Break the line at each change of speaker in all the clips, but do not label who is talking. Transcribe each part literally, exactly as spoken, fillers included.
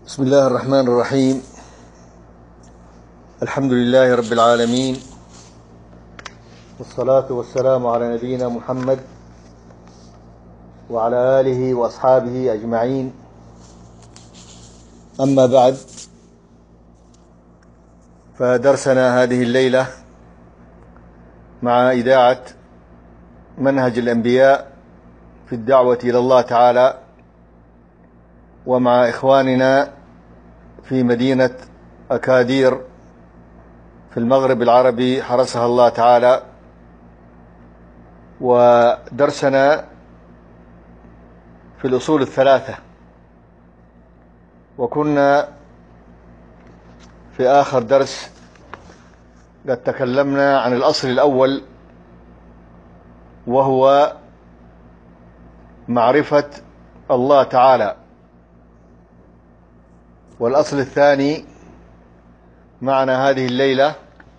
بسم الله الرحمن الرحيم. الحمد لله رب العالمين، والصلاة والسلام على نبينا محمد وعلى آله وأصحابه أجمعين. أما بعد، فدرسنا هذه الليلة مع إذاعة منهج الأنبياء في الدعوة إلى الله تعالى، ومع إخواننا في مدينة أكادير في المغرب العربي حرسها الله تعالى. ودرسنا في الأصول الثلاثة، وكنا في آخر درس قد تكلمنا عن الأصل الأول، وهو معرفة الله تعالى. والأصل الثاني معنا هذه الليلة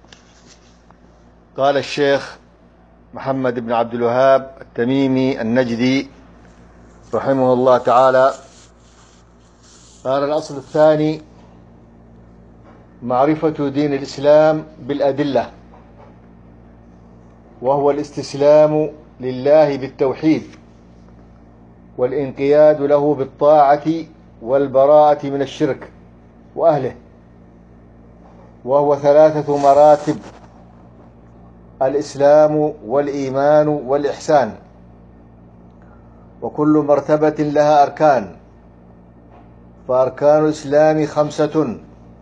قال الشيخ محمد بن عبد الوهاب التميمي النجدي رحمه الله تعالى، قال الأصل الثاني معرفة دين الإسلام بالأدلة، وهو الاستسلام لله بالتوحيد، والانقياد له بالطاعة، والبراءة من الشرك وأهله، وهو ثلاثة مراتب: الإسلام والإيمان والإحسان، وكل مرتبة لها أركان. فأركان الإسلام خمسة: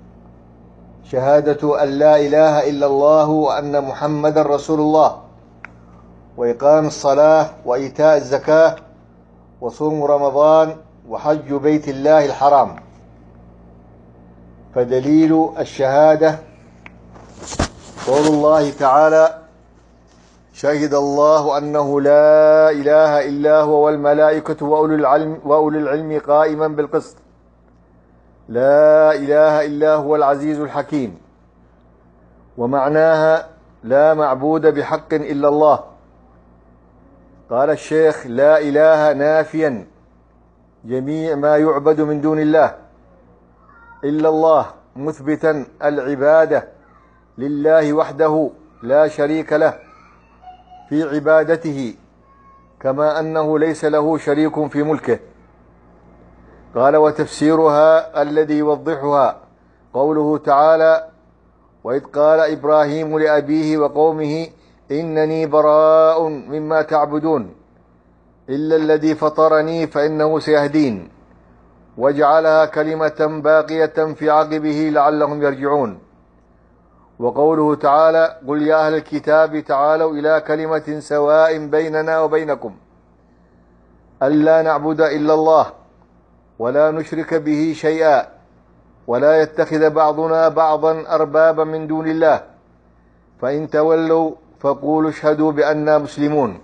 شهادة أن لا إله إلا الله وأن محمد رسول الله، وإقام الصلاة، وإيتاء الزكاة، وصوم رمضان، وحج بيت الله الحرام. فدليل الشهادة قول الله تعالى: شهد الله أنه لا إله إلا هو والملائكة وأولو العلم, وأولو العلم قائما بالقسط، لا إله إلا هو العزيز الحكيم. ومعناها لا معبود بحق إلا الله. قال الشيخ: لا إله نافيا جميع ما يعبد من دون الله، إلا الله مثبتا العبادة لله وحده لا شريك له في عبادته، كما أنه ليس له شريك في ملكه. قال: وتفسيرها الذي يوضحها قوله تعالى: وإذ قال إبراهيم لأبيه وقومه إنني براء مما تعبدون إلا الذي فطرني فإنه سيهدين، وجعلها كلمة باقية في عقبه لعلهم يرجعون. وقوله تعالى: قل يا أهل الكتاب تعالوا إلى كلمة سواء بيننا وبينكم ألا نعبد إلا الله ولا نشرك به شيئا ولا يتخذ بعضنا بعضا أربابا من دون الله فإن تولوا فقولوا اشهدوا بأننا مسلمون.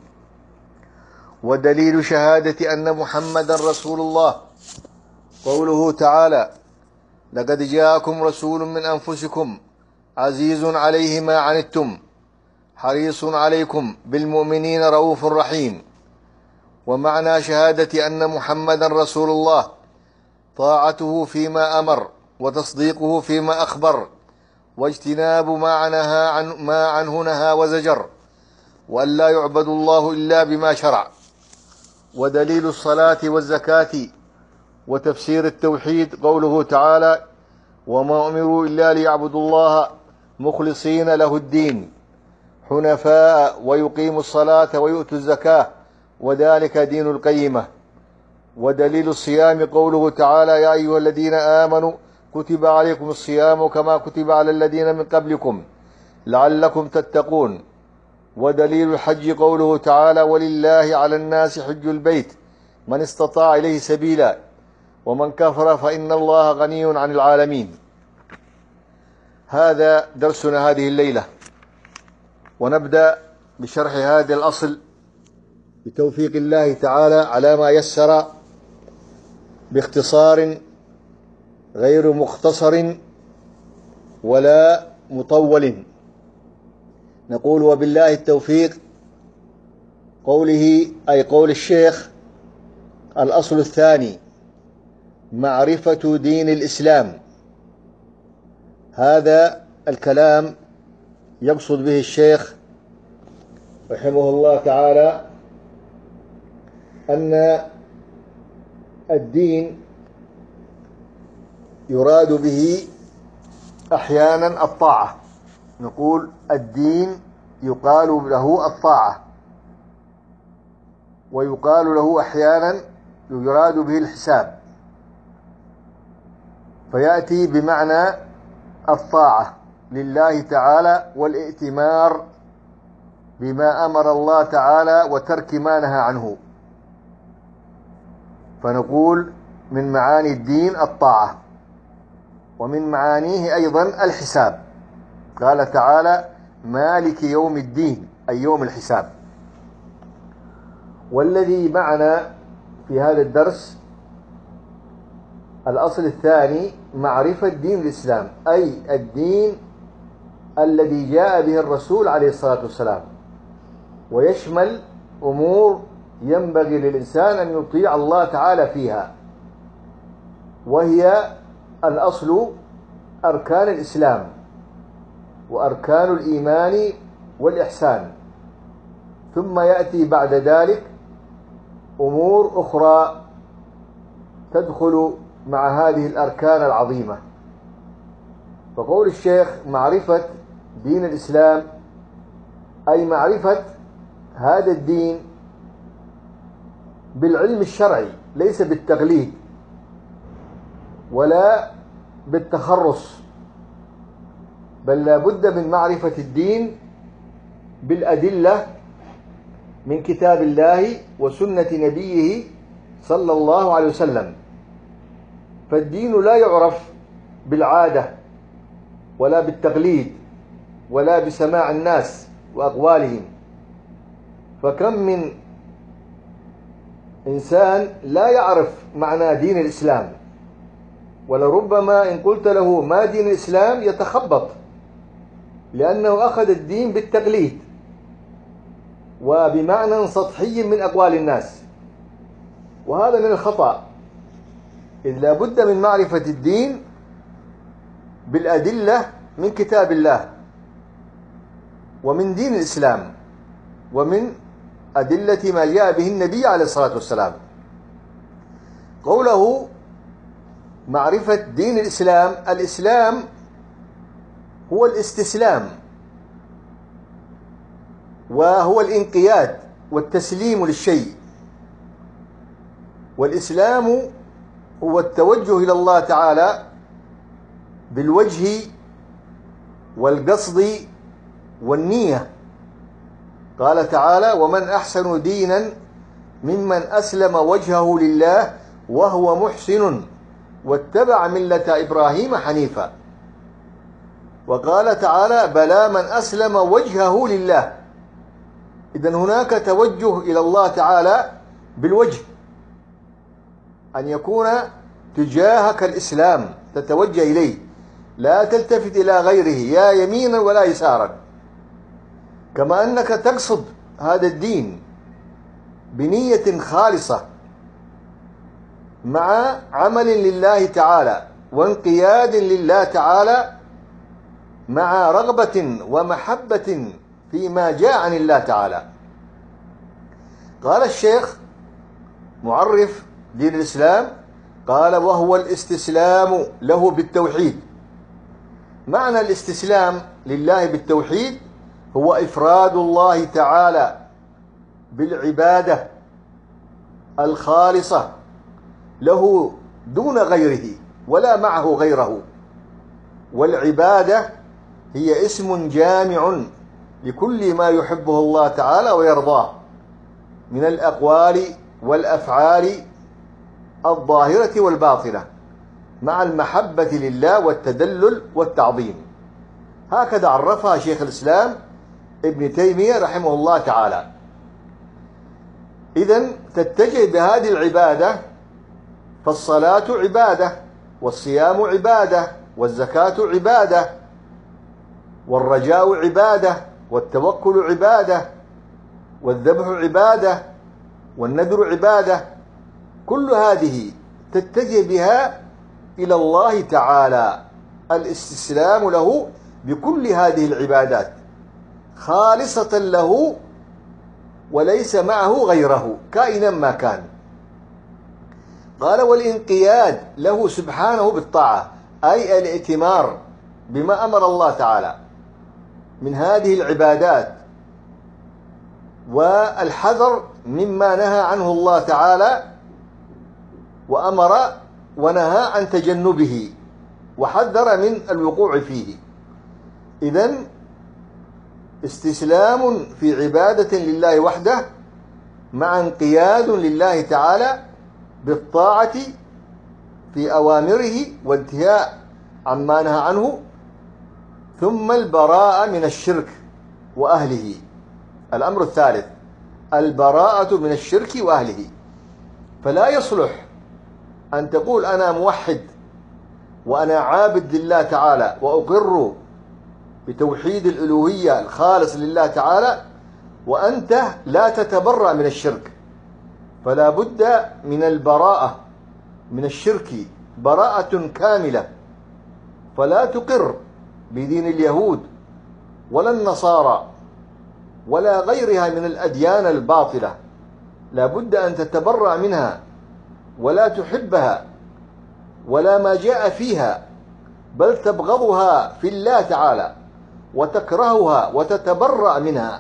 ودليل شهادة أن محمدا رسول الله قوله تعالى: لقد جاءكم رسول من أنفسكم عزيز عليه ما عنتم حريص عليكم بالمؤمنين رؤوف رحيم. ومعنى شهادة أن محمدا رسول الله طاعته فيما أمر، وتصديقه فيما أخبر، واجتناب ما نهى عن ما عنه نهى وزجر، وأن لا يعبد الله إلا بما شرع. ودليل الصلاة والزكاة وتفسير التوحيد قوله تعالى: وما أمروا إلا ليعبدوا الله مخلصين له الدين حنفاء ويقيموا الصلاة ويؤتوا الزكاة وذلك دين القيمة. ودليل الصيام قوله تعالى: يا أيها الذين آمنوا كتب عليكم الصيام كما كتب على الذين من قبلكم لعلكم تتقون. ودليل الحج قوله تعالى: ولله على الناس حج البيت من استطاع إليه سبيلا ومن كفر فإن الله غني عن العالمين. هذا درسنا هذه الليلة، ونبدأ بشرح هذا الأصل بتوفيق الله تعالى على ما يسر باختصار غير مختصر ولا مطول. نقول: وبالله التوفيق. قوله أي قول الشيخ: الأصل الثاني معرفة دين الإسلام. هذا الكلام يقصد به الشيخ رحمه الله تعالى أن الدين يراد به أحيانا الطاعة. نقول الدين يقال له الطاعة، ويقال له أحيانا يراد به الحساب، فيأتي بمعنى الطاعة لله تعالى والائتمار بما أمر الله تعالى وترك ما نهى عنه. فنقول من معاني الدين الطاعة، ومن معانيه أيضا الحساب. قال تعالى مالك يوم الدين، أي يوم الحساب. والذي معنا في هذا الدرس الأصل الثاني معرفة دين الإسلام، أي الدين الذي جاء به الرسول عليه الصلاة والسلام، ويشمل أمور ينبغي للإنسان أن يطيع الله تعالى فيها، وهي الأصل أركان الإسلام وأركان الإيمان والإحسان، ثم يأتي بعد ذلك أمور أخرى تدخل مع هذه الأركان العظيمة. فقول الشيخ معرفة دين الإسلام أي معرفة هذا الدين بالعلم الشرعي، ليس بالتقليد ولا بالتخرص، بل لا بد من معرفة الدين بالأدلة من كتاب الله وسنة نبيه صلى الله عليه وسلم. فالدين لا يعرف بالعادة ولا بالتقليد ولا بسماع الناس وأقوالهم، فكم من إنسان لا يعرف معنى دين الإسلام، ولربما إن قلت له ما دين الإسلام يتخبط، لأنه أخذ الدين بالتقليد وبمعنى سطحي من أقوال الناس، وهذا من الخطأ، إذ لا بد من معرفة الدين بالأدلة من كتاب الله ومن دين الإسلام ومن أدلة ما جاء به النبي عليه الصلاة والسلام. قوله معرفة دين الإسلام، الإسلام هو الاستسلام وهو الانقياد والتسليم للشيء، والإسلام هو التوجه إلى الله تعالى بالوجه والقصد والنية. قال تعالى ومن أحسن دينا ممن أسلم وجهه لله وهو محسن واتبع ملة إبراهيم حنيفا. وقال تعالى بلى من أسلم وجهه لله. إذن هناك توجه إلى الله تعالى بالوجه، أن يكون تجاهك الإسلام، تتوجه إليه، لا تلتفت إلى غيره يا يمينا ولا يسارا، كما أنك تقصد هذا الدين بنية خالصة مع عمل لله تعالى وانقياد لله تعالى مع رغبة ومحبة فيما جاء عن الله تعالى. قال الشيخ معرف دين الإسلام قال وهو الاستسلام له بالتوحيد. معنى الاستسلام لله بالتوحيد هو إفراد الله تعالى بالعبادة الخالصة له دون غيره ولا معه غيره. والعبادة هي اسم جامع لكل ما يحبه الله تعالى ويرضاه من الأقوال والأفعال الظاهرة والباطنة مع المحبة لله والتدلل والتعظيم. هكذا عرفها شيخ الإسلام ابن تيمية رحمه الله تعالى. إذن تتجه بهذه العبادة، فالصلاة عبادة، والصيام عبادة، والزكاة عبادة، والرجاء عبادة، والتوكل عبادة، والذبح عبادة، والنذر عبادة. كل هذه تتجه بها إلى الله تعالى، الاستسلام له بكل هذه العبادات خالصة له وليس معه غيره كائنا ما كان. قال والانقياد له سبحانه بالطاعة، أي الائتمار بما أمر الله تعالى من هذه العبادات، والحذر مما نهى عنه الله تعالى وأمر ونهى عن تجنبه وحذر من الوقوع فيه. إذن استسلام في عبادة لله وحده مع انقياد لله تعالى بالطاعة في أوامره وانتهاء عما نهى عنه، ثم البراءة من الشرك وأهله. الأمر الثالث البراءة من الشرك وأهله. فلا يصلح أن تقول أنا موحد وأنا عابد لله تعالى وأقر بتوحيد الألوهية الخالص لله تعالى وأنت لا تتبرأ من الشرك. فلا بد من البراءة من الشرك براءة كاملة، فلا تقر بدين اليهود ولا النصارى ولا غيرها من الأديان الباطلة، لا بد أن تتبرأ منها ولا تحبها ولا ما جاء فيها، بل تبغضها في الله تعالى وتكرهها وتتبرأ منها.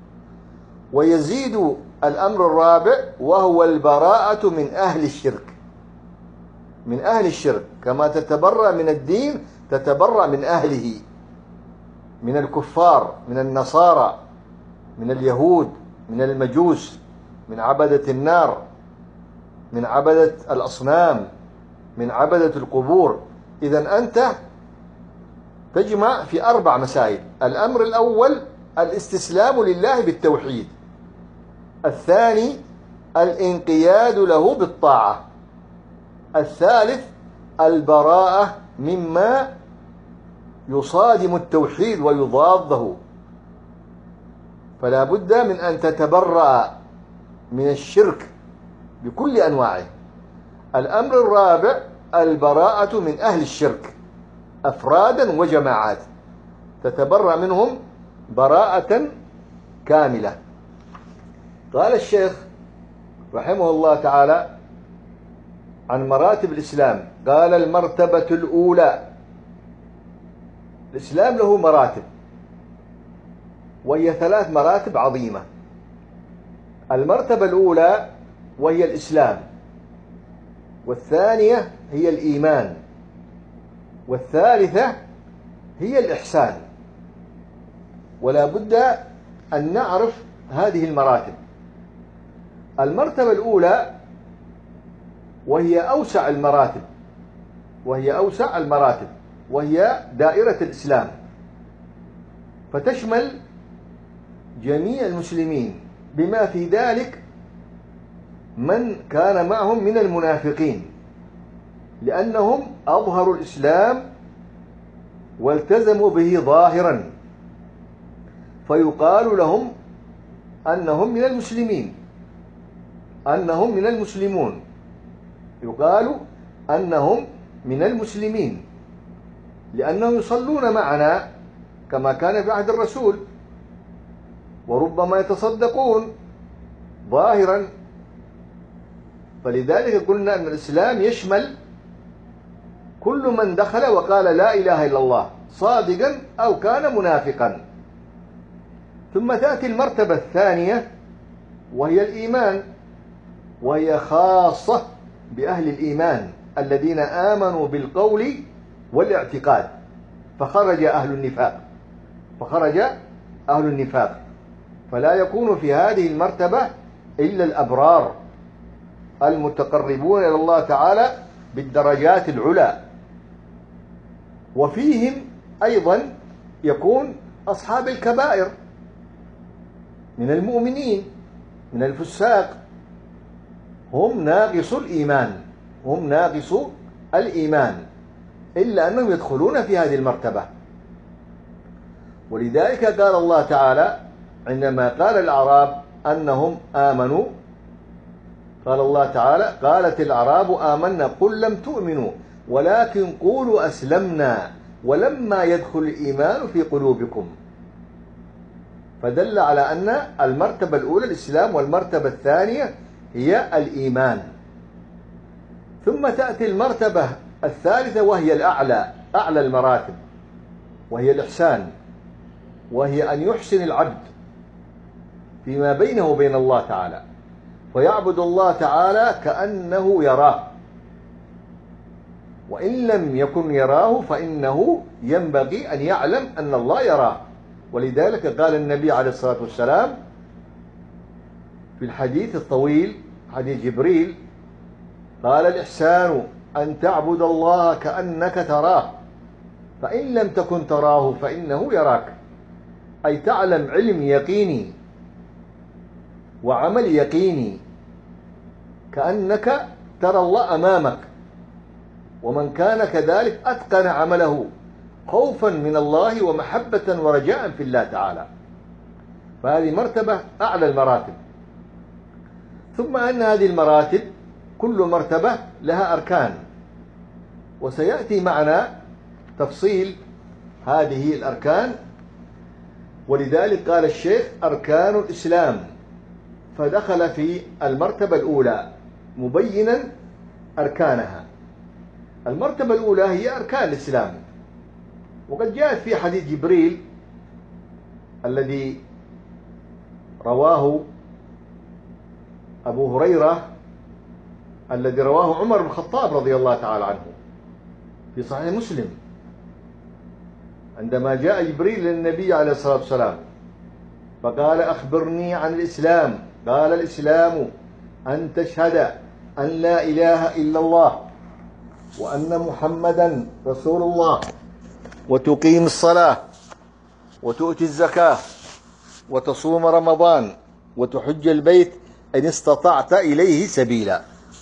ويزيد الأمر الرابع وهو البراءة من أهل الشرك، من أهل الشرك كما تتبرأ من الدين تتبرأ من أهله، من الكفار، من النصارى، من اليهود، من المجوس، من عبدة النار، من عبدة الأصنام، من عبدة القبور. إذن أنت تجمع في أربع مسائل. الأمر الأول الاستسلام لله بالتوحيد، الثاني الانقياد له بالطاعة، الثالث البراءة مما يصادم التوحيد ويضاده، فلا بد من أن تتبرأ من الشرك بكل أنواعه. الأمر الرابع البراءة من أهل الشرك أفرادا وجماعات، تتبرأ منهم براءة كاملة. قال الشيخ رحمه الله تعالى عن مراتب الإسلام، قال المرتبة الأولى، الإسلام له مراتب وهي ثلاث مراتب عظيمة. المرتبة الأولى وهي الإسلام، والثانية هي الإيمان، والثالثة هي الإحسان. ولا بد أن نعرف هذه المراتب. المرتبة الأولى وهي أوسع المراتب وهي أوسع المراتب وهي دائرة الإسلام، فتشمل جميع المسلمين بما في ذلك من كان معهم من المنافقين، لأنهم أظهروا الإسلام والتزموا به ظاهرا، فيقال لهم أنهم من المسلمين، أنهم من المسلمون، يقال أنهم من المسلمين لأنهم يصلون معنا كما كان في عهد الرسول، وربما يتصدقون ظاهرا. فلذلك قلنا أن الإسلام يشمل كل من دخل وقال لا إله إلا الله صادقا أو كان منافقا. ثم تأتي المرتبة الثانية وهي الإيمان، وهي خاصة بأهل الإيمان الذين آمنوا بالقول والاعتقاد، فخرج أهل النفاق فخرج أهل النفاق فلا يكون في هذه المرتبة إلا الأبرار المتقربون إلى الله تعالى بالدرجات العلى. وفيهم أيضا يكون أصحاب الكبائر من المؤمنين، من الفساق، هم ناقص الإيمان هم ناقص الإيمان إلا أنهم يدخلون في هذه المرتبة. ولذلك قال الله تعالى عندما قال الأعراب أنهم آمنوا قال الله تعالى: قالت الأعراب آمنا قل لم تؤمنوا ولكن قولوا أسلمنا ولما يدخل الإيمان في قلوبكم. فدل على أن المرتبة الأولى الإسلام، والمرتبة الثانية هي الإيمان. ثم تأتي المرتبة الثالثة وهي الأعلى، أعلى المراتب، وهي الإحسان، وهي أن يحسن العبد فيما بينه وبين الله تعالى، فيعبد الله تعالى كأنه يراه، وإن لم يكن يراه فإنه ينبغي أن يعلم أن الله يراه. ولذلك قال النبي عليه الصلاة والسلام في الحديث الطويل، حديث جبريل، قال: الإحسان أن تعبد الله كأنك تراه فإن لم تكن تراه فإنه يراك. أي تعلم علم يقيني وعمل يقيني كأنك ترى الله أمامك. ومن كان كذلك أتقن عمله خوفا من الله ومحبة ورجاء في الله تعالى. فهذه مرتبة أعلى المراتب. ثم أن هذه المراتب كل مرتبة لها أركان، وسيأتي معنا تفصيل هذه الأركان. ولذلك قال الشيخ: أركان الإسلام، فدخل في المرتبة الأولى مبينا أركانها. المرتبة الأولى هي أركان الإسلام، وقد جاءت في حديث جبريل الذي رواه أبو هريرة، الذي رواه عمر بن الخطاب رضي الله تعالى عنه في صحيح مسلم، عندما جاء جبريل للنبي عليه الصلاة والسلام فقال: أخبرني عن الإسلام. قال: الإسلام أن تشهد أن لا إله إلا الله وأن محمدا رسول الله، وتقيم الصلاة، وتؤتي الزكاة، وتصوم رمضان، وتحج البيت إن استطعت إليه سبيلا.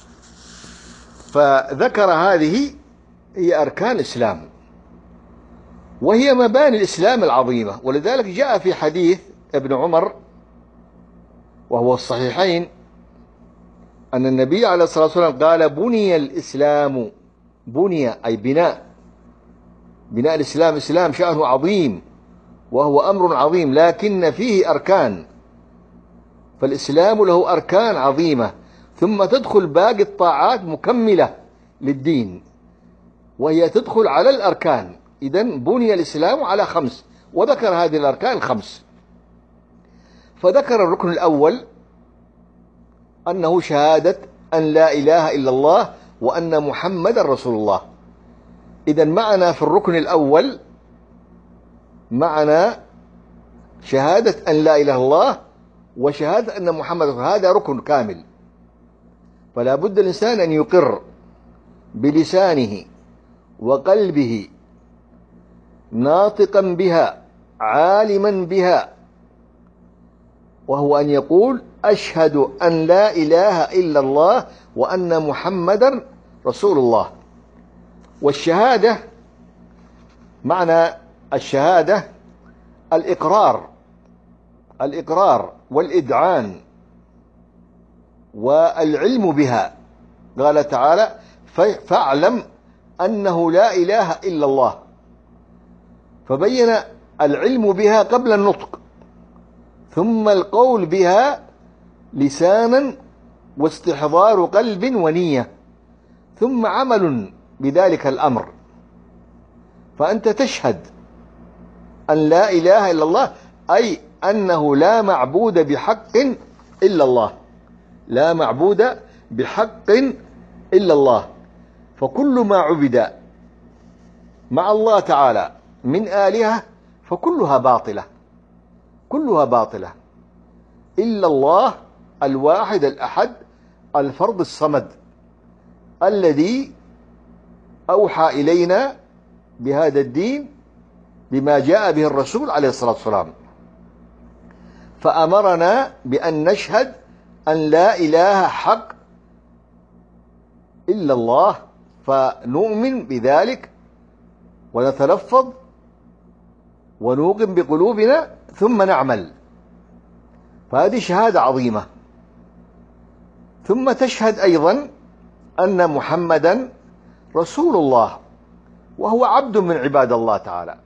فذكر هذه هي أركان الإسلام، وهي مباني الإسلام العظيمة. ولذلك جاء في حديث ابن عمر وهو الصحيحين أن النبي عليه الصلاة والسلام قال: بني الإسلام، بني أي بناء، بناء الإسلام. الإسلام شأنه عظيم وهو أمر عظيم، لكن فيه أركان، فالإسلام له أركان عظيمة، ثم تدخل باقي الطاعات مكملة للدين، وهي تدخل على الأركان. إذن بني الإسلام على خمس، وذكر هذه الأركان الخمس. فذكر الركن الأول أنه شهادة أن لا إله إلا الله وأن محمد رسول الله. إذن معنا في الركن الأول معنا شهادة أن لا إله إلا الله وشهادة أن محمد، هذا ركن كامل. فلا بد الإنسان أن يقر بلسانه وقلبه ناطقا بها عالما بها، وهو أن يقول: أشهد أن لا إله إلا الله وأن محمدا رسول الله. والشهادة، معنى الشهادة الإقرار، الإقرار والإذعان والعلم بها. قال تعالى: فاعلم أنه لا إله إلا الله، فبين العلم بها قبل النطق، ثم القول بها لسانا واستحضار قلب ونية، ثم عمل بذلك الأمر. فأنت تشهد أن لا إله إلا الله، أي أنه لا معبود بحق إلا الله، لا معبود بحق إلا الله. فكل ما عبد مع الله تعالى من آلهة فكلها باطلة، كلها باطلة إلا الله الواحد الأحد الفرد الصمد الذي أوحى إلينا بهذا الدين بما جاء به الرسول عليه الصلاة والسلام، فأمرنا بأن نشهد أن لا إله حق إلا الله، فنؤمن بذلك ونتلفظ ونوقن بقلوبنا ثم نعمل. فهذه شهادة عظيمة. ثم تشهد أيضا أن محمدا رسول الله، وهو عبد من عباد الله تعالى،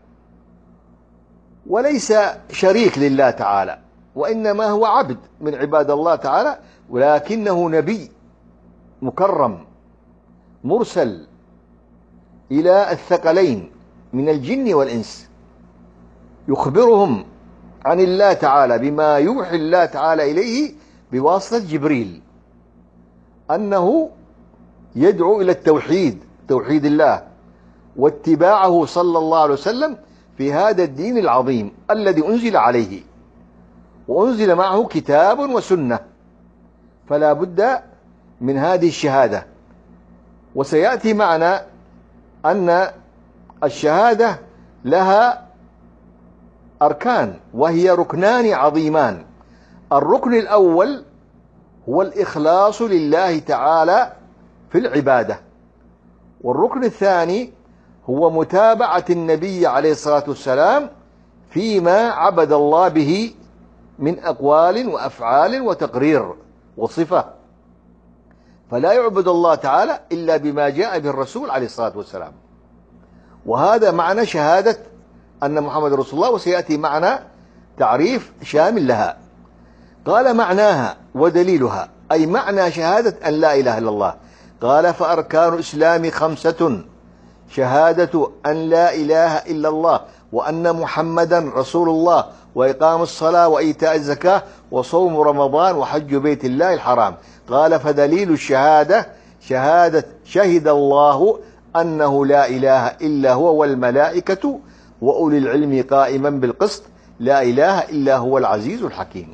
وليس شريك لله تعالى، وإنما هو عبد من عباد الله تعالى، ولكنه نبي مكرم مرسل إلى الثقلين من الجن والإنس، يخبرهم عن الله تعالى بما يوحي الله تعالى إليه بواسطة جبريل، أنه يدعو إلى التوحيد، توحيد الله، واتباعه صلى الله عليه وسلم في هذا الدين العظيم الذي أنزل عليه، وأنزل معه كتاب وسنة، فلا بد من هذه الشهادة. وسيأتي معنا أن الشهادة لها أركان، وهي ركنان عظيمان. الركن الأول هو الإخلاص لله تعالى في العبادة، والركن الثاني هو متابعة النبي عليه الصلاة والسلام فيما عبد الله به من أقوال وأفعال وتقرير وصفة، فلا يعبد الله تعالى إلا بما جاء به الرسول عليه الصلاة والسلام. وهذا معنى شهادة أن محمد رسول الله، وسيأتي معنا تعريف شامل لها. قال معناها ودليلها، أي معنى شهادة أن لا إله إلا الله. قال فأركان الإسلام خمسة: شهادة أن لا إله إلا الله، وأن محمدا رسول الله، وإقام الصلاة، وإيتاء الزكاة، وصوم رمضان، وحج بيت الله الحرام. قال فدليل الشهادة شهادة شهد الله أنه لا إله إلا هو والملائكة وأولي العلم قائما بالقسط، لا إله إلا هو العزيز الحكيم.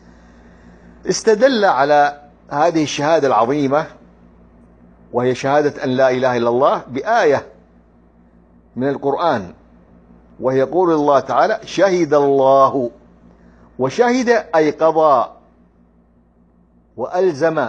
استدل على هذه الشهادة العظيمة، وهي شهادة أن لا إله إلا الله، بآية من القرآن، وهي قول الله تعالى: شهد الله. وشهد أي قضى وألزم،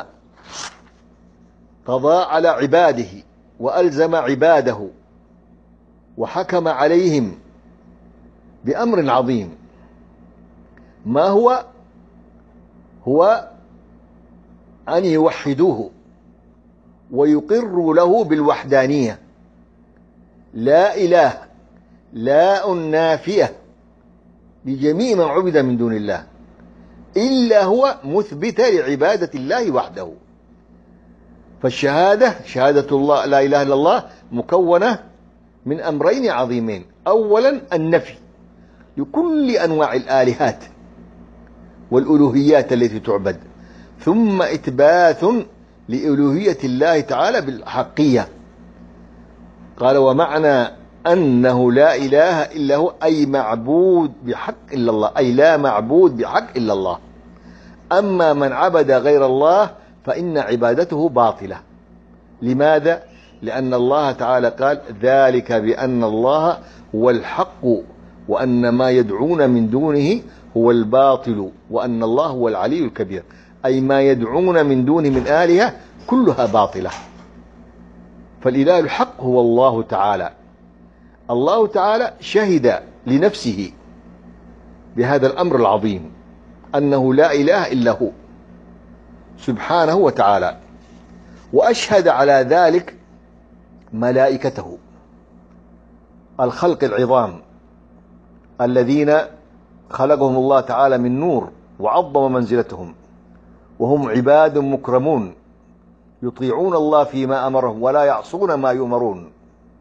قضى على عباده وألزم عباده وحكم عليهم بأمر عظيم. ما هو؟ هو أن يوحدوه ويقروا له بالوحدانية، لا إله، لا نافية لجميع من عبد من دون الله إلا هو، مثبتة لعبادة الله وحده. فالشهادة شهادة الله لا إله إلا الله مكونة من أمرين عظيمين: أولا النفي لكل أنواع الآلهات والألوهيات التي تعبد، ثم إثبات لألوهية الله تعالى بالحقية. قال ومعنى أنه لا إله إلا هو أي معبود بحق إلا الله، أي لا معبود بحق إلا الله. أما من عبد غير الله فإن عبادته باطلة. لماذا؟ لأن الله تعالى قال: ذلك بأن الله هو الحق وأن ما يدعون من دونه هو الباطل وأن الله هو العلي الكبير. أي ما يدعون من دونه من آلهة كلها باطلة. فالإله الحق هو الله تعالى. الله تعالى شهد لنفسه بهذا الأمر العظيم أنه لا إله إلا هو سبحانه وتعالى، وأشهد على ذلك ملائكته الخلق العظام الذين خلقهم الله تعالى من نور وعظم منزلتهم، وهم عباد مكرمون يطيعون الله فيما أمرهم ولا يعصون ما يؤمرون.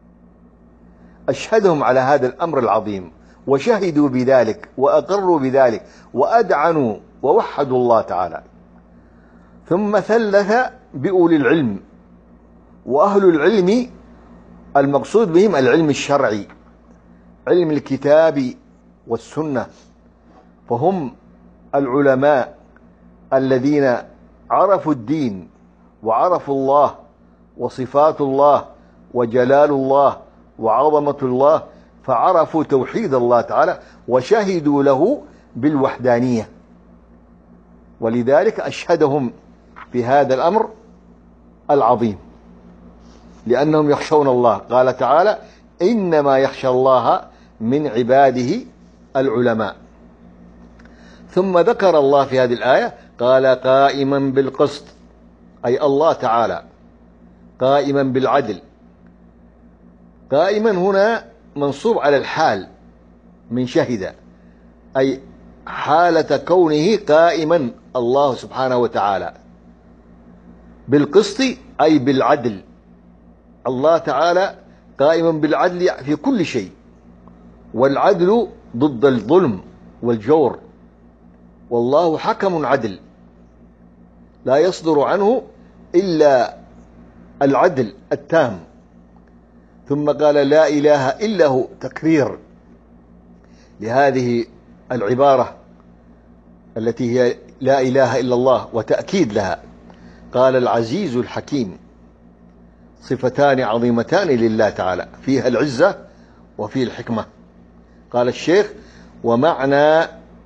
أشهدهم على هذا الأمر العظيم وشهدوا بذلك وأقروا بذلك وأدعنوا ووحدوا الله تعالى. ثم ثلث بأولي العلم، وأهل العلم المقصود بهم العلم الشرعي، علم الكتاب والسنة، فهم العلماء الذين عرفوا الدين وعرفوا الله وصفات الله وجلال الله وعظمة الله، فعرفوا توحيد الله تعالى وشهدوا له بالوحدانية، ولذلك أشهدهم في هذا الأمر العظيم، لأنهم يخشون الله. قال تعالى: إنما يخشى الله من عباده العلماء. ثم ذكر الله في هذه الآية قال: قائما بالقسط، أي الله تعالى قائما بالعدل. قائما هنا منصوب على الحال من شهد، أي حالة كونه قائما الله سبحانه وتعالى بالقسط أي بالعدل. الله تعالى قائما بالعدل في كل شيء، والعدل ضد الظلم والجور، والله حكم عدل لا يصدر عنه إلا العدل التام. ثم قال لا إله إلا هو تكرير لهذه العبارة التي هي لا إله إلا الله وتأكيد لها. قال العزيز الحكيم، صفتان عظيمتان لله تعالى، فيها العزة وفيه الحكمة. قال الشيخ ومعنى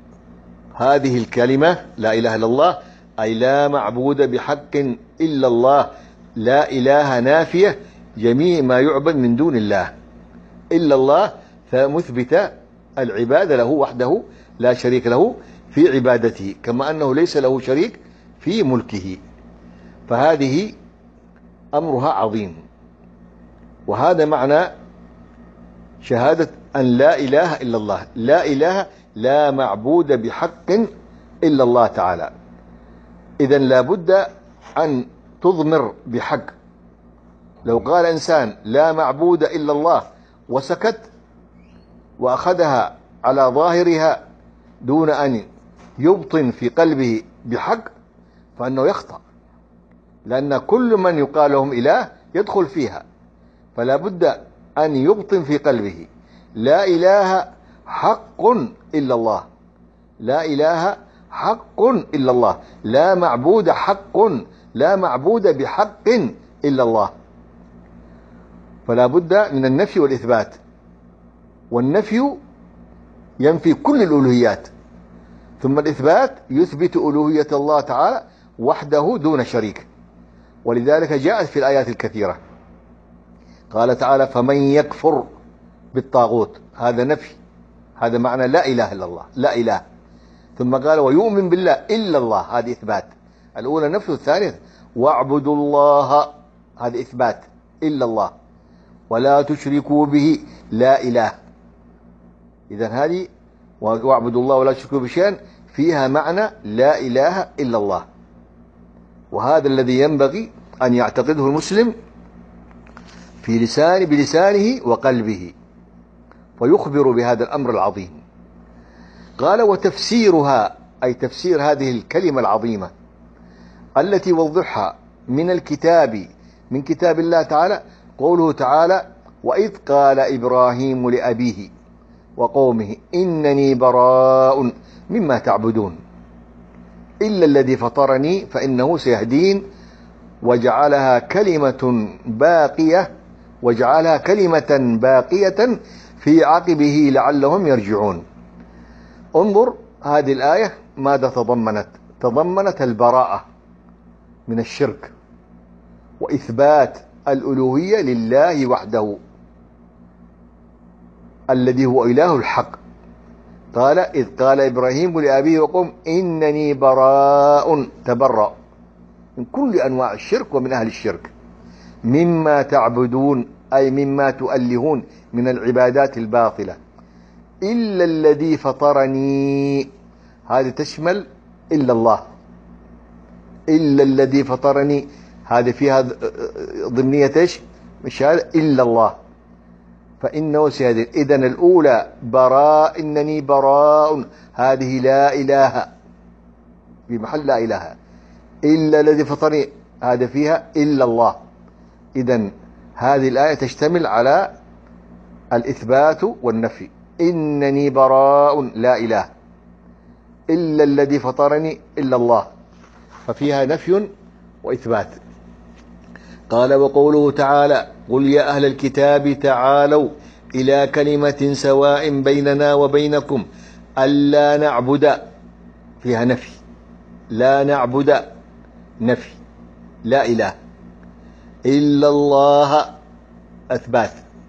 هذه الكلمة لا إله إلا الله أي لا معبود بحق إلا الله، لا إله نافية جميع ما يعبد من دون الله، إلا الله فمثبت العبادة له وحده لا شريك له في عبادته، كما أنه ليس له شريك في ملكه. فهذه أمرها عظيم، وهذا معنى شهادة أن لا إله إلا الله. لا إله لا معبود بحق إلا الله تعالى. إذن لا بد أن تضمر بحق. لو قال إنسان لا معبود إلا الله وسكت وأخذها على ظاهرها دون أن يبطن في قلبه بحق فإنه يخطأ، لأن كل من يقال لهم إله يدخل فيها. فلا بد أن يبطن في قلبه لا إله حق إلا الله، لا إله حق إلا الله، لا معبود حق، لا معبود بحق إلا الله. فلا بد من النفي والإثبات، والنفي ينفي كل الألوهيات، ثم الإثبات يثبت ألوهية الله تعالى وحده دون شريك. ولذلك جاءت في الآيات الكثيرة. قال تعالى فمن يكفر بالطاغوت، هذا نفي، هذا معنى لا إله إلا الله، لا إله. ثم قال ويؤمن بالله إلا الله، هذه إثبات. الأولى نفي، الثانية واعبدوا الله، هذا إثبات إلا الله، ولا تشركوا به لا إله. إذن هذه واعبدوا الله ولا تشركوا بشيئا فيها معنى لا إله إلا الله. وهذا الذي ينبغي أن يعتقده المسلم في لسان بلسانه وقلبه، ويخبر بهذا الأمر العظيم. قال وتفسيرها أي تفسير هذه الكلمة العظيمة التي وضحها من الكتاب من كتاب الله تعالى قوله تعالى وإذ قال إبراهيم لأبيه وقومه إنني براء مما تعبدون إلا الذي فطرني فإنه سيهدين وجعلها كلمة باقية وجعلها كلمة باقية في عقبه لعلهم يرجعون. انظر هذه الآية ماذا تضمنت؟ تضمنت البراءة من الشرك وإثبات الألوهية لله وحده الذي هو إله الحق. قال إذ قال إبراهيم لأبيه وقوم إنني براء، تبرأ من كل أنواع الشرك ومن أهل الشرك، مما تعبدون أي مما تؤلهون من العبادات الباطلة، إلا الذي فطرني، هذه تشمل إلا الله، إلا الذي فطرني، هذه فيها ضمنية إيش؟ مش هذا إلا الله فإنه سيهدين. إذن الأولى براء إنني براء، هذه لا إله في محل لا إله، إلا الذي فطرني هذا فيها إلا الله. إذن هذه الآية تشتمل على الإثبات والنفي، إنني براء لا إله، إلا الذي فطرني إلا الله، ففيها نفي وإثبات. قال وقوله تعالى قل يا أهل الكتاب تعالوا إلى كلمة سواء بيننا وبينكم ألا نعبد، فيها نفي، لا نعبد نفي، لا إله إلا الله أثبات،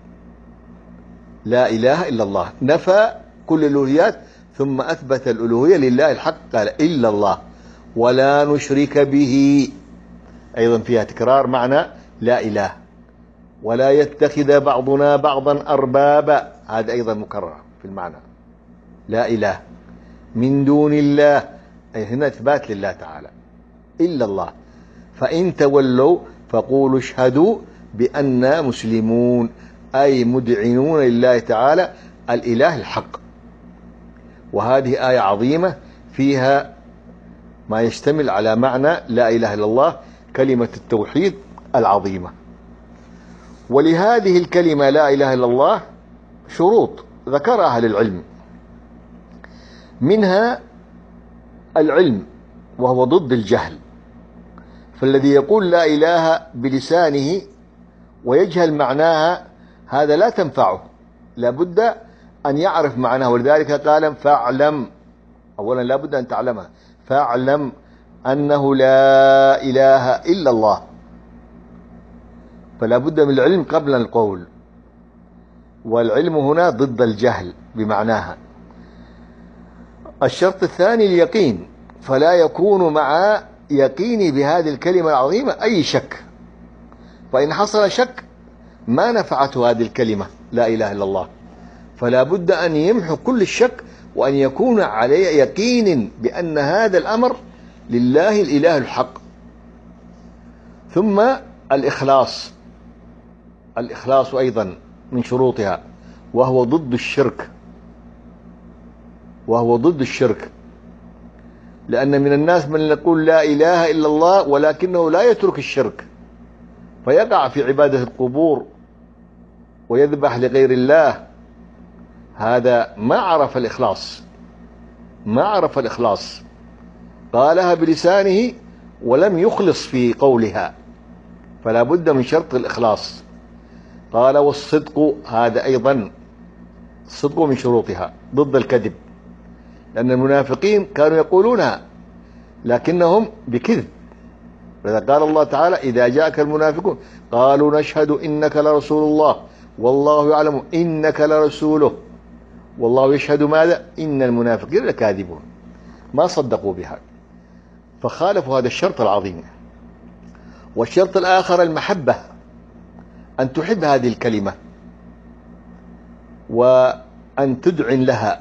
لا إله إلا الله، نفى كل الألوهيات ثم أثبت الألوهية لله الحق، قال إلا الله، ولا نشرك به أيضا فيها تكرار معنى لا إله. ولا يتخذ بعضنا بعضا أربابا، هذا أيضا مكرر في المعنى، لا إله من دون الله، أي هنا إثبات لله تعالى، إلا الله. فإن تولوا فقولوا اشهدوا بأننا مسلمون، أي مدعنون لله تعالى الإله الحق. وهذه آية عظيمة فيها ما يشتمل على معنى لا إله إلا الله، كلمة التوحيد العظيمة. ولهذه الكلمة لا إله إلا الله شروط ذكرها أهل العلم، منها العلم وهو ضد الجهل، فالذي يقول لا إله بلسانه ويجهل معناها هذا لا تنفعه، لابد أن يعرف معناها. ولذلك قال فاعلم، أولا لابد أن تعلمها، فاعلم أنه لا إله إلا الله، فلا بد من العلم قبل القول، والعلم هنا ضد الجهل بمعناها. الشرط الثاني اليقين، فلا يكون مع يقيني بهذه الكلمة العظيمة أي شك، فإن حصل شك ما نفعته هذه الكلمة لا إله إلا الله، فلا بد أن يمحو كل الشك وأن يكون عليه يقين بأن هذا الأمر لله الإله الحق. ثم الإخلاص، الإخلاص أيضا من شروطها، وهو ضد الشرك، وهو ضد الشرك، لأن من الناس من يقول لا إله إلا الله ولكنه لا يترك الشرك، فيقع في عبادة القبور ويذبح لغير الله، هذا ما عرف الإخلاص، ما عرف الإخلاص، قالها بلسانه ولم يخلص في قولها، فلا بد من شرط الإخلاص. قال والصدق، هذا أيضا الصدق من شروطها ضد الكذب، لأن المنافقين كانوا يقولونها لكنهم بكذب، فإذا قال الله تعالى إذا جاءك المنافقون قالوا نشهد إنك لرسول الله والله يعلم إنك لرسوله والله يشهد ماذا؟ إن المنافقين لكاذبون، ما صدقوا بها، فخالفوا هذا الشرط العظيم. والشرط الآخر المحبة، أن تحب هذه الكلمة وأن تدعن لها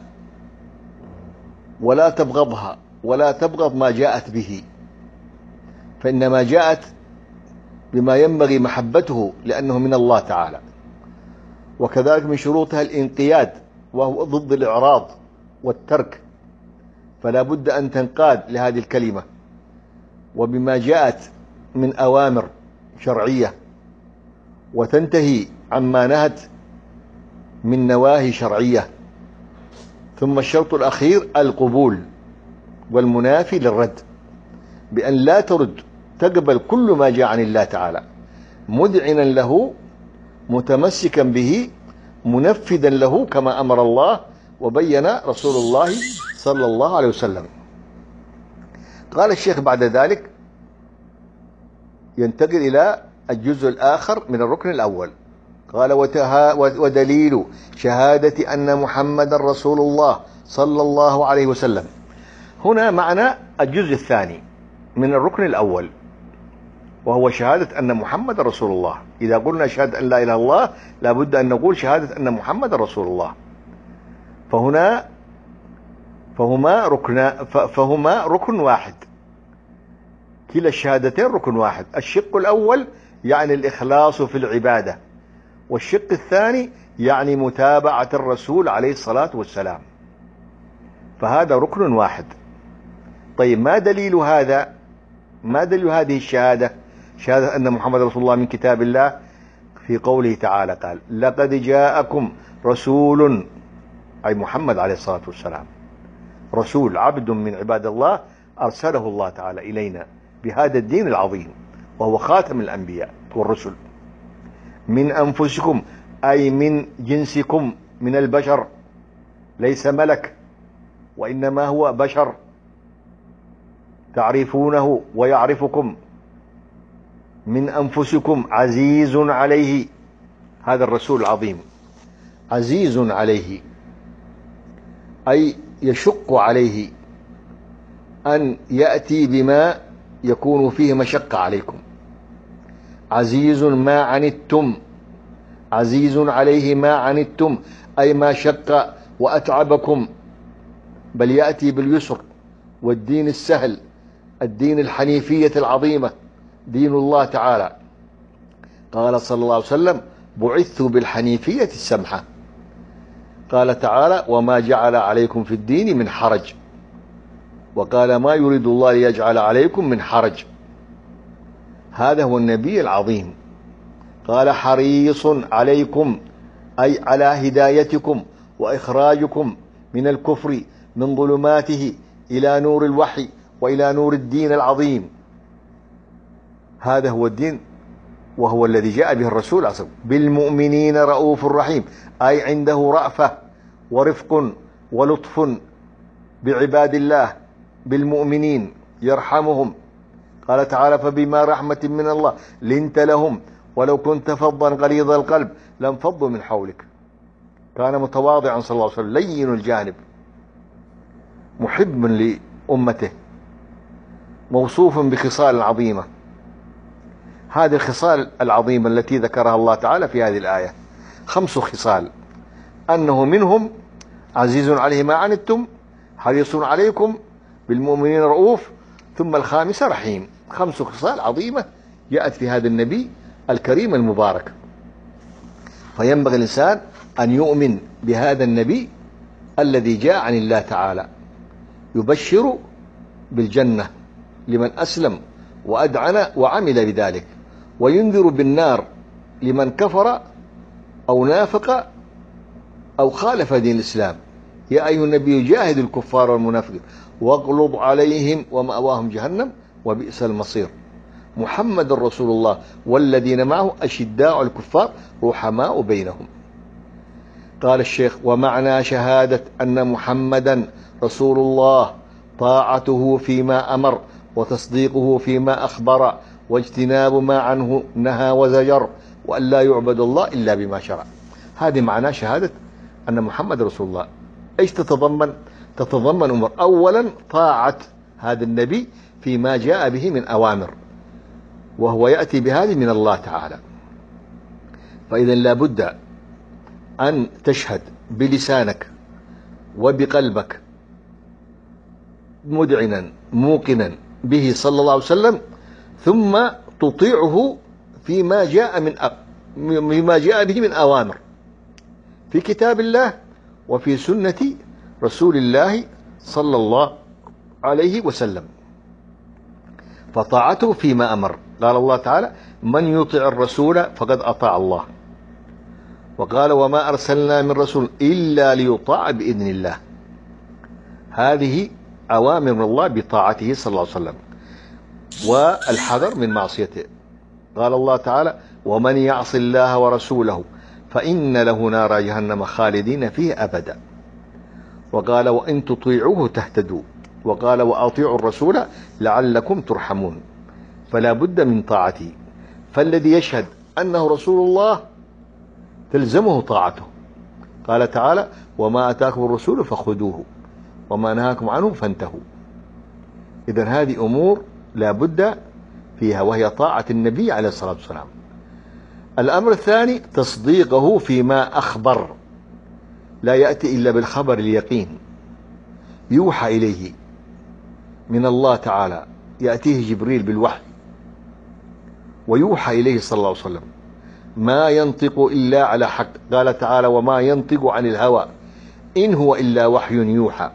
ولا تبغضها ولا تبغض ما جاءت به، فإنما جاءت بما ينبغي محبته لأنه من الله تعالى. وكذلك من شروطها الانقياد، وهو ضد الإعراض والترك، فلا بد أن تنقاد لهذه الكلمة وبما جاءت من أوامر شرعية، وتنتهي عما نهت من نواهي شرعية. ثم الشرط الأخير القبول والمنافي للرد، بأن لا ترد، تقبل كل ما جاء عن الله تعالى مذعنا له متمسكا به منفذا له كما أمر الله وبين رسول الله صلى الله عليه وسلم. قال الشيخ بعد ذلك ينتقل إلى الجزء الآخر من الركن الأول، قال ودليل شهادة أن محمد رسول الله صلى الله عليه وسلم. هنا معنى الجزء الثاني من الركن الأول، وهو شهادة أن محمد رسول الله. إذا قلنا شهادة أن لا إله إلا الله لابد أن نقول شهادة أن محمد رسول الله، فهنا فهما ركن فهما ركن واحد، كلا الشهادتين ركن واحد. الشق الأول يعني الإخلاص في العبادة، والشق الثاني يعني متابعة الرسول عليه الصلاة والسلام، فهذا ركن واحد. طيب ما دليل هذا؟ ما دليل هذه الشهادة، شهادة أن محمد رسول الله من كتاب الله؟ في قوله تعالى قال لقد جاءكم رسول، أي محمد عليه الصلاة والسلام، رسول عبد من عباد الله أرسله الله تعالى إلينا بهذا الدين العظيم، وهو خاتم الأنبياء والرسل، من أنفسكم أي من جنسكم من البشر، ليس ملك وإنما هو بشر، تعرفونه ويعرفكم، من أنفسكم عزيز عليه، هذا الرسول العظيم عزيز عليه أي يشق عليه أن يأتي بما يكون فيه مشقة عليكم، عزيز ما عنتم، عزيز عليه ما عنتم أي ما شق وأتعبكم، بل يأتي باليسر والدين السهل، الدين الحنيفية العظيمة، دين الله تعالى. قال صلى الله عليه وسلم: بعثت بالحنيفية السمحة. قال تعالى: وما جعل عليكم في الدين من حرج. وقال: ما يريد الله ليجعل عليكم من حرج. هذا هو النبي العظيم. قال: حريص عليكم أي على هدايتكم وإخراجكم من الكفر من ظلماته إلى نور الوحي وإلى نور الدين العظيم. هذا هو الدين، وهو الذي جاء به الرسول أصلا. بالمؤمنين رؤوف رحيم أي عنده رأفة ورفق ولطف بعباد الله، بالمؤمنين يرحمهم. قال تعالى: فبما رحمة من الله لنت لهم ولو كنت فظا غليظ القلب لانفضوا من حولك. كان متواضعا صلى الله عليه وسلم، لين الجانب، محب لأمته، موصوف بخصال عظيمة. هذه الخصال العظيمة التي ذكرها الله تعالى في هذه الآية خمس خصال: أنه منهم عزيز عليه ما عنتم، حريص عليكم، بالمؤمنين رؤوف، ثم الخامسة رحيم. خمس خصال عظيمة جاءت في هذا النبي الكريم المبارك. فينبغي الإنسان أن يؤمن بهذا النبي الذي جاء عن الله تعالى، يبشر بالجنة لمن أسلم وأدعن وعمل بذلك، وينذر بالنار لمن كفر أو نافق أو خالف دين الإسلام. يا أيها النبي جاهد الكفار والمنافقين واغلظ عليهم ومأواهم جهنم وبئس المصير. محمد رسول الله والذين معه أشداء على الكفار رحماء بينهم. قال الشيخ: ومعنى شهادة أن محمدا رسول الله طاعته فيما أمر وتصديقه فيما أخبر واجتناب ما عنه نهى وزجر، وأن لا يعبد الله إلا بما شرع. هذه معنى شهادة أن محمد رسول الله. إيش تتضمن؟ تتضمن أمور. أولا طاعة هذا النبي فيما جاء به من أوامر، وهو يأتي بهذه من الله تعالى. فإذا لا بد أن تشهد بلسانك وبقلبك مدعنا موقنا به صلى الله عليه وسلم، ثم تطيعه فيما جاء من أ... فيما جاء به من أوامر في كتاب الله وفي سنة رسول الله صلى الله عليه وسلم. فطاعته فيما أمر. قال الله تعالى: من يطع الرسول فقد أطاع الله. وقال: وما أرسلنا من رسول إلا ليطاع بإذن الله. هذه أوامر من الله بطاعته صلى الله عليه وسلم، والحذر من معصيته. قال الله تعالى: ومن يعص الله ورسوله فإن له نار جهنم خالدين فيه أبدا. وقال: وإن تطيعوه تهتدوا. وقال: وأطيعوا الرسول لعلكم ترحمون. فلا بد من طاعته. فالذي يشهد أنه رسول الله تلزمه طاعته. قال تعالى: وما أتاكم الرسول فخذوه وما نهاكم عنه فانتهوا. إذن هذه أمور لا بد فيها، وهي طاعة النبي عليه الصلاة والسلام. الأمر الثاني تصديقه فيما أخبر، لا يأتي إلا بالخبر اليقين، يوحى إليه من الله تعالى، يأتيه جبريل بالوحي ويوحى إليه صلى الله عليه وسلم، ما ينطق إلا على حق. قال تعالى: وما ينطق عن الهوى إن هو إلا وحي يوحى.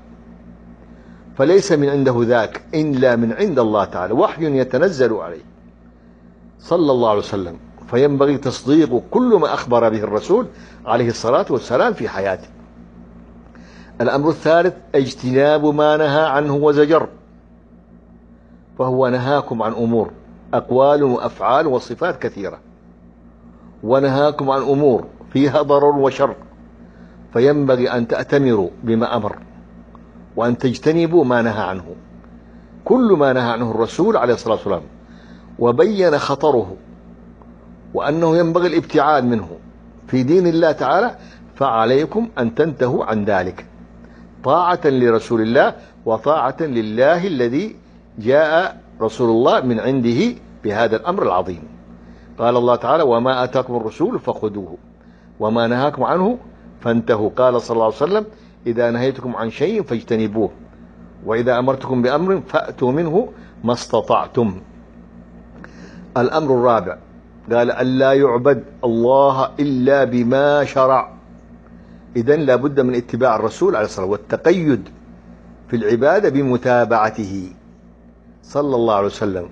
فليس من عنده ذاك إلا من عند الله تعالى، وحي يتنزل عليه صلى الله عليه وسلم. فينبغي تصديق كل ما أخبر به الرسول عليه الصلاة والسلام في حياته. الأمر الثالث اجتناب ما نهى عنه وزجر، فهو نهاكم عن أمور، أقوال وأفعال وصفات كثيرة، ونهاكم عن أمور فيها ضرر وشر، فينبغي أن تأتمروا بما أمر وأن تجتنبوا ما نهى عنه. كل ما نهى عنه الرسول عليه الصلاة والسلام وبين خطره وأنه ينبغي الابتعاد منه في دين الله تعالى، فعليكم أن تنتهوا عن ذلك طاعة لرسول الله وطاعة لله الذي جاء رسول الله من عنده بهذا الأمر العظيم. قال الله تعالى وما آتاكم الرسول فخذوه وما نهاكم عنه فانتهوا. قال صلى الله عليه وسلم إذا نهيتكم عن شيء فاجتنبوه وإذا أمرتكم بأمر فأتوا منه ما استطعتم. الأمر الرابع قال ألا يعبد الله إلا بما شرع. إذن لا بد من اتباع الرسول عليه الصلاة والسلام والتقيد في العبادة بمتابعته صلى الله عليه وسلم،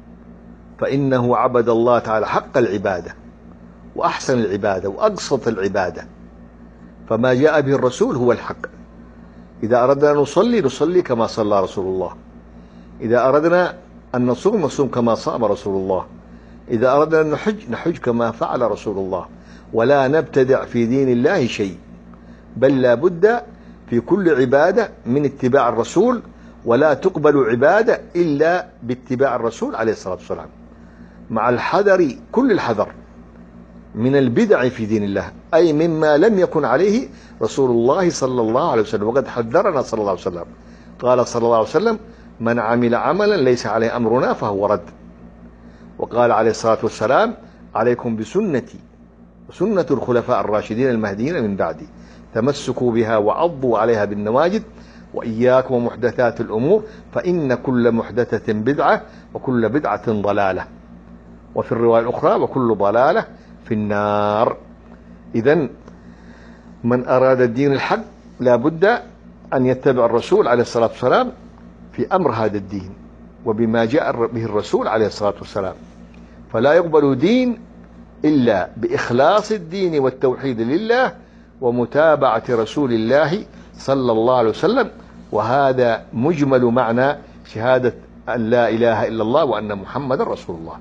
فإنه عبد الله تعالى حق العبادة وأحسن العبادة وأقسط العبادة، فما جاء به الرسول هو الحق. إذا أردنا نصلي نصلي كما صلى رسول الله، إذا أردنا أن نصوم نصوم كما صام رسول الله، إذا أردنا أن نحج نحج كما فعل رسول الله، ولا نبتدع في دين الله شيء، بل لا بد في كل عبادة من اتباع الرسول، ولا تقبل عبادة إلا باتباع الرسول عليه الصلاة والسلام، مع الحذر كل الحذر من البدع في دين الله، أي مما لم يكن عليه رسول الله صلى الله عليه وسلم. وقد حذرنا صلى الله عليه وسلم، قال صلى الله عليه وسلم من عمل عملا ليس عليه أمرنا فهو رد. وقال عليه الصلاة والسلام عليكم بسنتي وسنة الخلفاء الراشدين المهديين من بعدي تمسكوا بها وعضوا عليها بالنواجذ وإياكم ومحدثات الأمور فإن كل محدثة بدعة وكل بدعة ضلالة، وفي الرواية الأخرى وكل ضلالة في النار. إذن من أراد الدين الحق لا بد أن يتبع الرسول عليه الصلاة والسلام في أمر هذا الدين وبما جاء به الرسول عليه الصلاة والسلام، فلا يقبل دين إلا بإخلاص الدين والتوحيد لله ومتابعة رسول الله صلى الله عليه وسلم. وهذا مجمل معنى شهادة أن لا إله إلا الله وأن محمد رسول الله.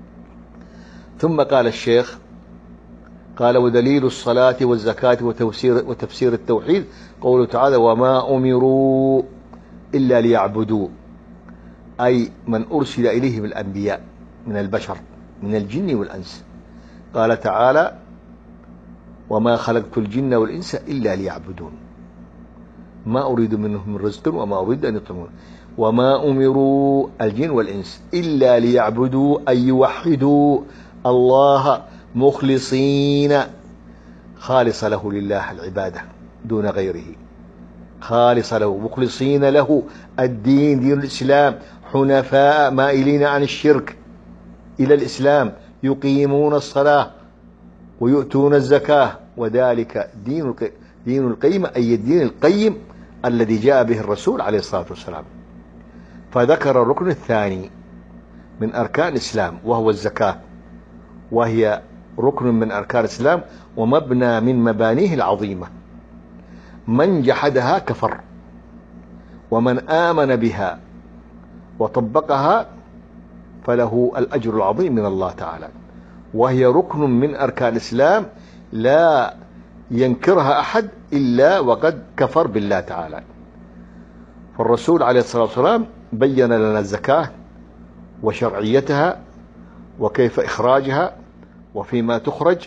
ثم قال الشيخ قال ودليل الصلاة والزكاة وتفسير, وتفسير التوحيد قوله تعالى وما أمروا إلا ليعبدوا، أي من أرسل إليهم الأنبياء من البشر من الجن والأنس. قال تعالى وما خلقت الجن والإنس إلا ليعبدون ما أريد منهم من رزق وما أريد أن يطعمون. وما أمروا الجن والإنس إلا ليعبدوا أي يوحدوا الله مخلصين خالص له لله العبادة دون غيره، خالص له مخلصين له الدين دين الإسلام حنفاء مائلين عن الشرك إلى الإسلام يقيمون الصلاة ويؤتون الزكاة، وذلك دين دين القيم أي الدين القيم الذي جاء به الرسول عليه الصلاة والسلام. فذكر الركن الثاني من أركان الإسلام وهو الزكاة، وهي ركن من أركان الإسلام ومبنى من مبانيه العظيمة. من جحدها كفر، ومن آمن بها وطبقها فله الأجر العظيم من الله تعالى، وهي ركن من أركان الإسلام لا ينكرها أحد إلا وقد كفر بالله تعالى. فالرسول عليه الصلاة والسلام بين لنا الزكاة وشرعيتها وكيف إخراجها وفيما تخرج،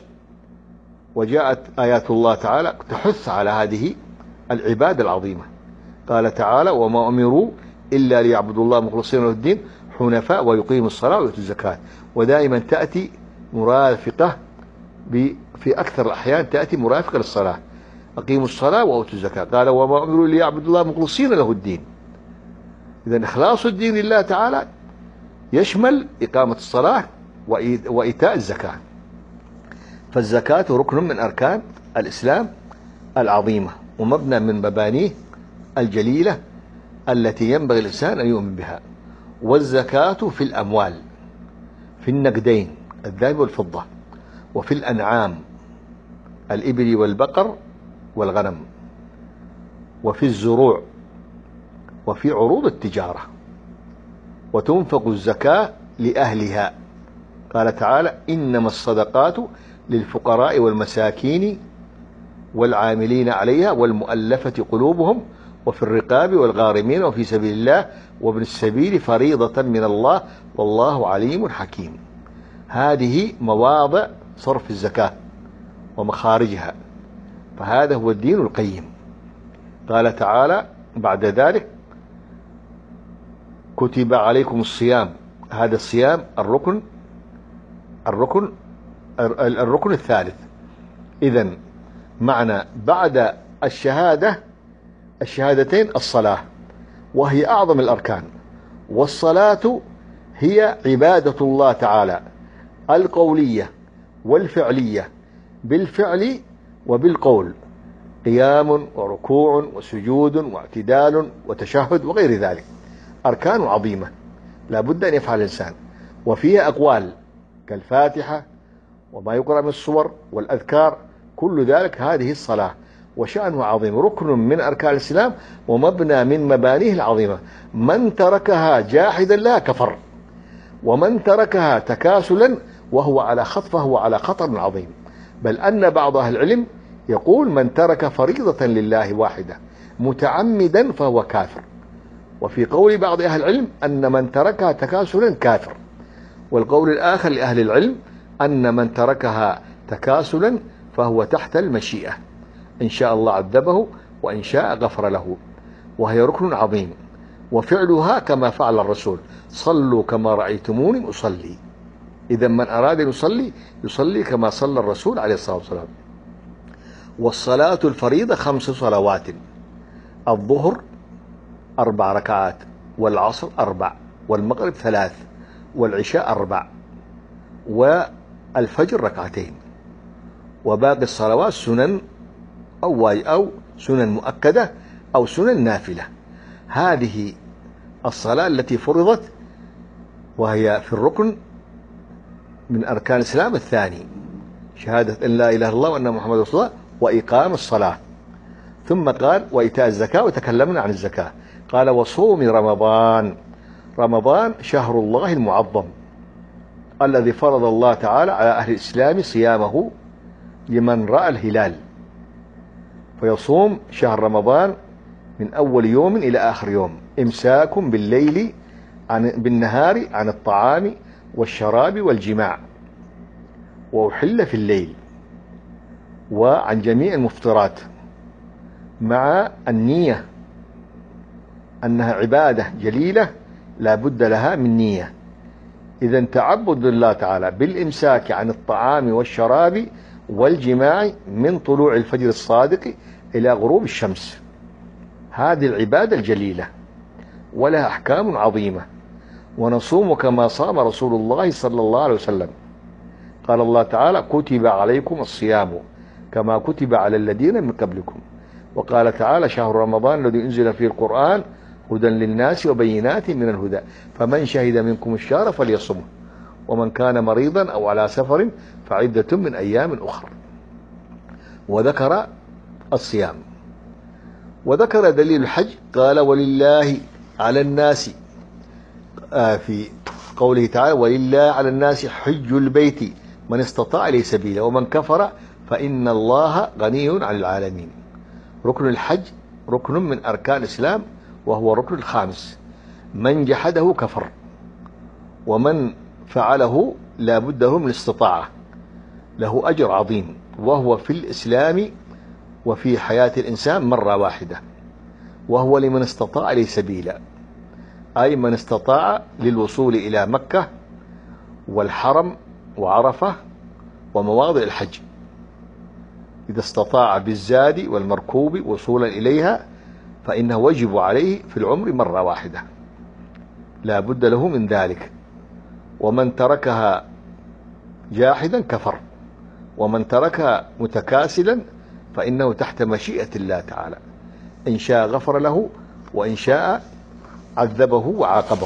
وجاءت آيات الله تعالى تحث على هذه العبادة العظيمة. قال تعالى وما أمروا إلا ليعبدوا الله مخلصين له الدين حنفاء ويقيموا الصلاة ويؤتوا الزكاة، ودائما تأتي مرافقة في أكثر الأحيان تأتي مرافقة للصلاة أقيموا الصلاة وأوتوا الزكاة. قال وما أمروا ليعبدوا الله مخلصين له الدين. إذن إخلاص الدين لله تعالى يشمل إقامة الصلاة وإيتاء الزكاة. فالزكاة ركن من أركان الإسلام العظيمة ومبنى من مبانيه الجليلة التي ينبغي الإنسان أن يؤمن بها. والزكاة في الأموال في النقدين الذهب والفضة، وفي الأنعام الإبل والبقر والغنم، وفي الزروع، وفي عروض التجارة. وتنفق الزكاة لأهلها. قال تعالى إنما الصدقات للفقراء والمساكين والعاملين عليها والمؤلفة قلوبهم وفي الرقاب والغارمين وفي سبيل الله وابن السبيل فريضة من الله والله عليم حكيم. هذه مواضع صرف الزكاة ومخارجها، فهذا هو الدين القيم. قال تعالى بعد ذلك كتب عليكم الصيام، هذا الصيام الركن الركن الركن الثالث. إذن معنى بعد الشهادة الشهادتين الصلاة، وهي أعظم الأركان. والصلاة هي عبادة الله تعالى القولية والفعلية، بالفعل وبالقول، قيام وركوع وسجود واعتدال وتشهد وغير ذلك، أركان عظيمة لا بد أن يفعل الإنسان، وفيها أقوال كالفاتحة وما يقرأ من الصور والأذكار، كل ذلك هذه الصلاة، وشأنه عظيم، ركن من أركان الإسلام ومبنى من مبانيه العظيمة. من تركها جاحدا لها كفر، ومن تركها تكاسلا وهو على خطر فهو على خطر عظيم. بل أن بعض أهل العلم يقول من ترك فريضة لله واحدة متعمدا فهو كافر، وفي قول بعض أهل العلم أن من تركها تكاسلا كافر، والقول الآخر لأهل العلم أن من تركها تكاسلا فهو تحت المشيئة، إن شاء الله عذبه وإن شاء غفر له، وهي ركن عظيم. وفعلها كما فعل الرسول، صلوا كما رأيتموني أصلي. إذا من أراد أن يصلي يصلي كما صلى الرسول عليه الصلاة والسلام. والصلاة الفريضة خمس صلوات: الظهر أربع ركعات، والعصر أربع، والمغرب ثلاث، والعشاء أربع، والفجر ركعتين، وباقي الصلوات سنن أو أو سنن مؤكدة أو سنن نافلة. هذه الصلاة التي فرضت، وهي في الركن من أركان الإسلام الثاني، شهادة أن لا إله إلا الله وأن محمد رسول الله، وإقام الصلاة. ثم قال وإيتاء الزكاة، وتكلمنا عن الزكاة. قال وصوم رمضان. رمضان شهر الله المعظم الذي فرض الله تعالى على أهل الإسلام صيامه لمن رأى الهلال، فيصوم شهر رمضان من أول يوم إلى آخر يوم، إمساك بالليل عن بالنهار عن الطعام والشراب والجماع، وأحل في الليل، وعن جميع المفطرات، مع النية أنها عبادة جليلة لا بد لها من نية. إذا تعبد لله تعالى بالإمساك عن الطعام والشراب والجماع من طلوع الفجر الصادق إلى غروب الشمس، هذه العبادة الجليلة ولها أحكام عظيمة. ونصوم كما صام رسول الله صلى الله عليه وسلم. قال الله تعالى كتب عليكم الصيام كما كتب على الذين من قبلكم. وقال تعالى شهر رمضان الذي أنزل فيه القرآن هدى للناس وبينات من الهدى فمن شهد منكم الشهر فليصمه ومن كان مريضا أو على سفر فعدة من أيام أخرى. وذكر الصيام، وذكر دليل الحج. قال ولله على الناس، آه في قوله تعالى ولله على الناس حج البيت من استطاع إليه سبيلا ومن كفر فإن الله غني عن العالمين. ركن الحج ركن من أركان الإسلام، وهو الركن الخامس. من جحده كفر، ومن فعله لا بد له من استطاعة، له أجر عظيم، وهو في الإسلام وفي حياة الإنسان مرة واحدة، وهو لمن استطاع إليه سبيلا، أي من استطاع للوصول إلى مكة والحرم وعرفة ومواضع الحج، إذا استطاع بالزاد والمركوب وصولا إليها فإنه وجب عليه في العمر مرة واحدة، لا بد له من ذلك. ومن تركها جاحدا كفر، ومن تركها متكاسلا فإنه تحت مشيئة الله تعالى، إن شاء غفر له وإن شاء عذبه وعاقبه.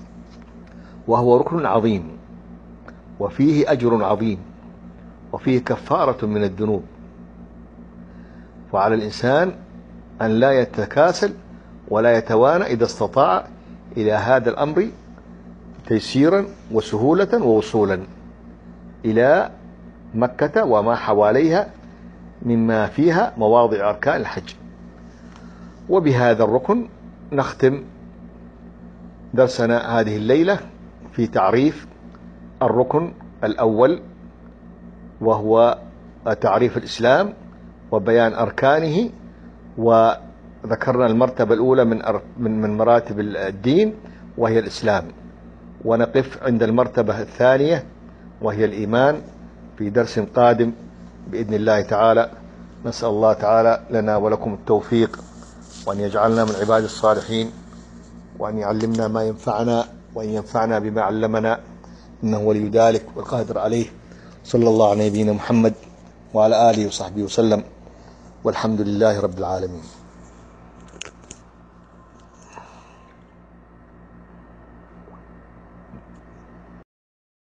وهو ركن عظيم، وفيه أجر عظيم، وفيه كفارة من الذنوب. وعلى الإنسان أن لا يتكاسل ولا يتوانى إذا استطاع إلى هذا الأمر تيسيرا وسهولة ووصولا إلى مكة وما حواليها مما فيها مواضع أركان الحج. وبهذا الركن نختم درسنا هذه الليلة في تعريف الركن الأول، وهو تعريف الإسلام وبيان أركانه. وذكرنا المرتبة الأولى من من مراتب الدين وهي الإسلام، ونقف عند المرتبة الثانية وهي الإيمان، في درس قادم بإذن الله تعالى. نسأل الله تعالى لنا ولكم التوفيق، وأن يجعلنا من عباد الصالحين، وأن يعلمنا ما ينفعنا، وأن ينفعنا بما علمنا، إنه ولي ذلك والقادر عليه. صلى الله على نبينا محمد وعلى آله وصحبه وسلم، والحمد لله رب العالمين.